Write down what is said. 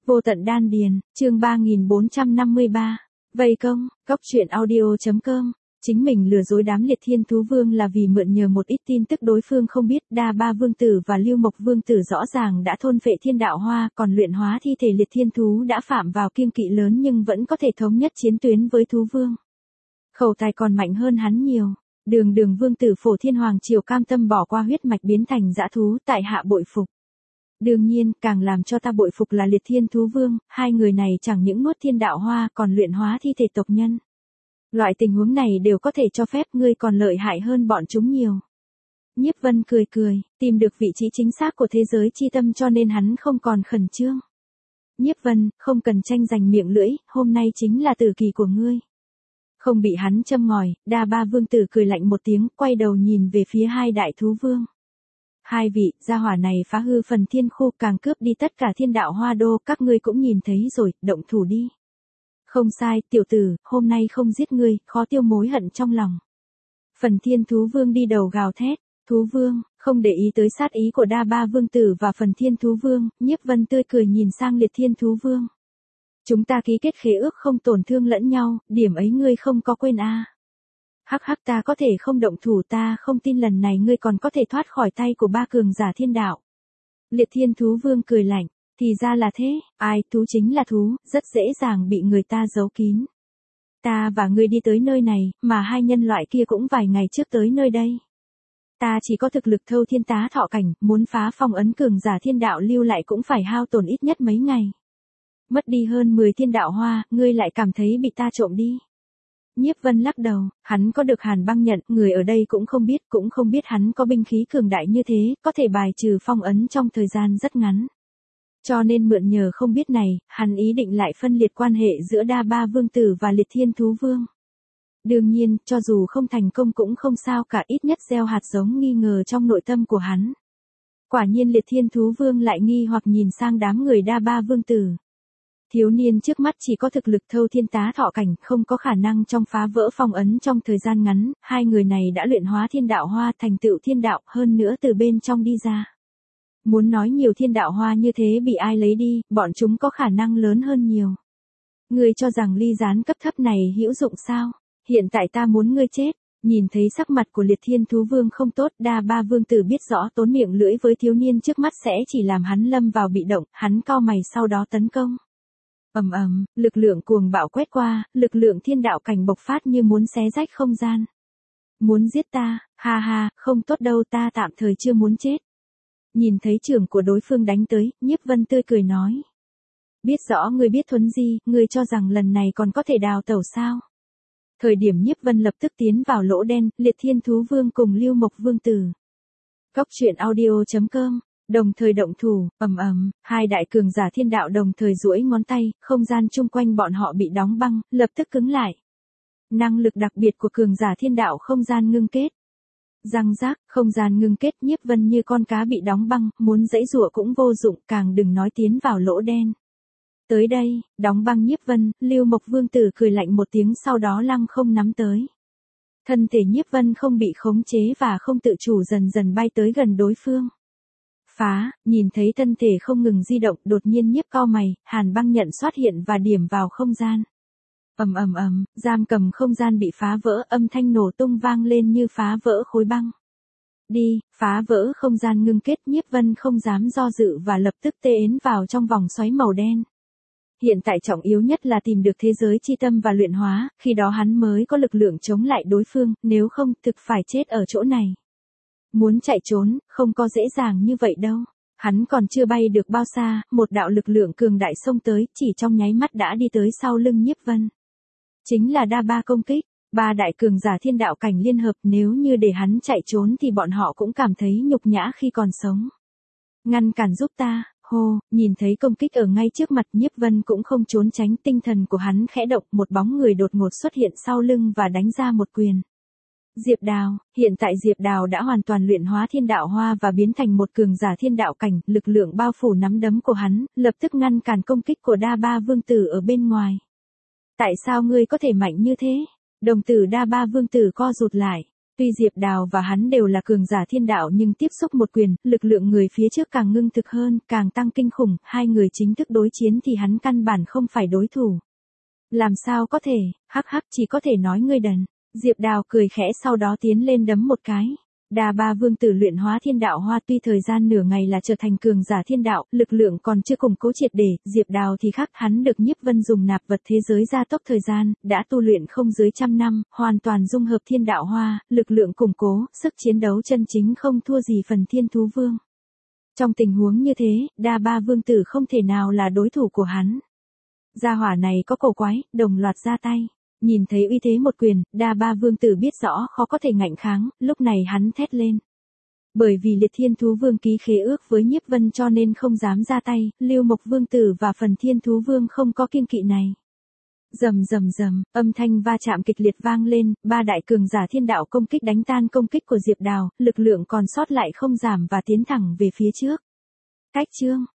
Vô tận đan điền, chương 3453. Vây công, góc truyện audio.com. Chính mình lừa dối đám Liệt Thiên Thú Vương là vì mượn nhờ một ít tin tức đối phương không biết. Đa Ba Vương Tử và Lưu Mộc Vương Tử rõ ràng đã thôn phệ thiên đạo hoa, còn luyện hóa thi thể Liệt Thiên Thú đã phạm vào kiêng kỵ lớn nhưng vẫn có thể thống nhất chiến tuyến với Thú Vương. Khẩu tài còn mạnh hơn hắn nhiều. Đường Vương Tử Phổ Thiên Hoàng Triều cam tâm bỏ qua huyết mạch biến thành dã thú, tại hạ bội phục. Đương nhiên, càng làm cho ta bội phục là Liệt Thiên Thú Vương, hai người này chẳng những nuốt thiên đạo hoa còn luyện hóa thi thể tộc nhân. Loại tình huống này đều có thể cho phép, ngươi còn lợi hại hơn bọn chúng nhiều. Nhiếp Vân cười cười, tìm được vị trí chính xác của thế giới chi tâm cho nên hắn không còn khẩn trương. Nhiếp Vân, không cần tranh giành miệng lưỡi, hôm nay chính là tử kỳ của ngươi. Không bị hắn châm ngòi, Đa Ba Vương Tử cười lạnh một tiếng, quay đầu nhìn về phía hai đại thú vương. Hai vị, gia hỏa này phá hư phần thiên khu, càng cướp đi tất cả thiên đạo hoa đô, các ngươi cũng nhìn thấy rồi, động thủ đi. Không sai, tiểu tử, hôm nay không giết ngươi, khó tiêu mối hận trong lòng. Phần thiên thú vương đi đầu gào thét, thú vương, không để ý tới sát ý của Đa Ba Vương Tử và phần thiên thú vương, Nhiếp Vân tươi cười nhìn sang Liệt Thiên Thú Vương. Chúng ta ký kết khế ước không tổn thương lẫn nhau, điểm ấy ngươi không có quên à. Hắc hắc, ta có thể không động thủ, ta không tin lần này ngươi còn có thể thoát khỏi tay của ba cường giả thiên đạo. Liệt Thiên Thú Vương cười lạnh, thì ra là thế, ai, thú chính là thú, rất dễ dàng bị người ta giấu kín. Ta và ngươi đi tới nơi này, mà hai nhân loại kia cũng vài ngày trước tới nơi đây. Ta chỉ có thực lực thâu thiên tá thọ cảnh, muốn phá phong ấn cường giả thiên đạo lưu lại cũng phải hao tổn ít nhất mấy ngày. Mất đi hơn 10 thiên đạo hoa, ngươi lại cảm thấy bị ta trộm đi. Nhiếp Vân lắc đầu, hắn có được Hàn Băng nhận, người ở đây cũng không biết hắn có binh khí cường đại như thế, có thể bài trừ phong ấn trong thời gian rất ngắn. Cho nên mượn nhờ không biết này, hắn ý định lại phân liệt quan hệ giữa Đa Ba Vương Tử và Liệt Thiên Thú Vương. Đương nhiên, cho dù không thành công cũng không sao cả, ít nhất gieo hạt giống nghi ngờ trong nội tâm của hắn. Quả nhiên Liệt Thiên Thú Vương lại nghi hoặc nhìn sang đám người Đa Ba Vương Tử. Thiếu niên trước mắt chỉ có thực lực thâu thiên tá thọ cảnh, không có khả năng trong phá vỡ phong ấn trong thời gian ngắn, hai người này đã luyện hóa thiên đạo hoa thành tựu thiên đạo, hơn nữa từ bên trong đi ra. Muốn nói nhiều thiên đạo hoa như thế bị ai lấy đi, bọn chúng có khả năng lớn hơn nhiều. Ngươi cho rằng ly gián cấp thấp này hữu dụng sao? Hiện tại ta muốn ngươi chết. Nhìn thấy sắc mặt của Liệt Thiên Thú Vương không tốt, Đa Ba Vương Tử biết rõ tốn miệng lưỡi với thiếu niên trước mắt sẽ chỉ làm hắn lâm vào bị động, hắn cau mày sau đó tấn công. Lực lượng cuồng bạo quét qua, lực lượng thiên đạo cảnh bộc phát như muốn xé rách không gian. Muốn giết ta, ha ha, không tốt đâu, ta tạm thời chưa muốn chết. Nhìn thấy trưởng của đối phương đánh tới, Nhiếp Vân tươi cười nói. Biết rõ ngươi biết thuấn di, ngươi cho rằng lần này còn có thể đào tẩu sao? Thời điểm Nhiếp Vân lập tức tiến vào lỗ đen, Liệt Thiên Thú Vương cùng Lưu Mộc Vương Tử. Góc truyện audio.com. Đồng thời động thủ, hai đại cường giả thiên đạo đồng thời duỗi ngón tay, không gian chung quanh bọn họ bị đóng băng, lập tức cứng lại. Năng lực đặc biệt của cường giả thiên đạo không gian ngưng kết. Răng rác, không gian ngưng kết, Nhiếp Vân như con cá bị đóng băng, muốn giãy giụa cũng vô dụng, càng đừng nói tiến vào lỗ đen. Tới đây, đóng băng Nhiếp Vân, Lưu Mộc Vương Tử cười lạnh một tiếng sau đó lăng không nắm tới. Thân thể Nhiếp Vân không bị khống chế và không tự chủ dần dần bay tới gần đối phương. Phá, nhìn thấy thân thể không ngừng di động, đột nhiên Nhiếp cau mày, Hàn Băng nhận xuất hiện và điểm vào không gian. Giam cầm không gian bị phá vỡ, âm thanh nổ tung vang lên như phá vỡ khối băng. Đi, phá vỡ không gian ngưng kết, Nhiếp Vân không dám do dự và lập tức tiến vào trong vòng xoáy màu đen. Hiện tại trọng yếu nhất là tìm được thế giới chi tâm và luyện hóa, khi đó hắn mới có lực lượng chống lại đối phương, nếu không thực phải chết ở chỗ này. Muốn chạy trốn, không có dễ dàng như vậy đâu. Hắn còn chưa bay được bao xa, một đạo lực lượng cường đại xông tới, chỉ trong nháy mắt đã đi tới sau lưng Nhiếp Vân. Chính là Đa Ba công kích, ba đại cường giả thiên đạo cảnh liên hợp, nếu như để hắn chạy trốn thì bọn họ cũng cảm thấy nhục nhã khi còn sống. Ngăn cản giúp ta, hô, nhìn thấy công kích ở ngay trước mặt, Nhiếp Vân cũng không trốn tránh, tinh thần của hắn khẽ động, một bóng người đột ngột xuất hiện sau lưng và đánh ra một quyền. Diệp Đào, hiện tại Diệp Đào đã hoàn toàn luyện hóa thiên đạo hoa và biến thành một cường giả thiên đạo cảnh, lực lượng bao phủ nắm đấm của hắn, lập tức ngăn cản công kích của Đa Ba Vương Tử ở bên ngoài. Tại sao ngươi có thể mạnh như thế? Đồng tử Đa Ba Vương Tử co rụt lại. Tuy Diệp Đào và hắn đều là cường giả thiên đạo nhưng tiếp xúc một quyền, lực lượng người phía trước càng ngưng thực hơn, càng tăng kinh khủng, hai người chính thức đối chiến thì hắn căn bản không phải đối thủ. Làm sao có thể, hắc hắc chỉ có thể nói ngươi đần. Diệp Đào cười khẽ sau đó tiến lên đấm một cái. Đa Ba Vương Tử luyện hóa thiên đạo hoa tuy thời gian nửa ngày là trở thành cường giả thiên đạo, lực lượng còn chưa củng cố triệt để, Diệp Đào thì khác, hắn được Nhiếp Vân dùng nạp vật thế giới gia tốc thời gian, đã tu luyện không dưới 100 năm, hoàn toàn dung hợp thiên đạo hoa, lực lượng củng cố, sức chiến đấu chân chính không thua gì phần Thiên Thú Vương. Trong tình huống như thế, Đa Ba Vương Tử không thể nào là đối thủ của hắn. Gia hỏa này có cổ quái, đồng loạt ra tay. Nhìn thấy uy thế một quyền, Đa Ba Vương Tử biết rõ khó có thể ngạnh kháng, lúc này hắn thét lên. Bởi vì Liệt Thiên Thú Vương ký khế ước với Nhiếp Vân cho nên không dám ra tay, Lưu Mộc Vương Tử và phần Thiên Thú Vương không có kiêng kỵ này. Rầm rầm rầm, âm thanh va chạm kịch liệt vang lên, ba đại cường giả thiên đạo công kích đánh tan công kích của Diệp Đào, lực lượng còn sót lại không giảm và tiến thẳng về phía trước. Cách chương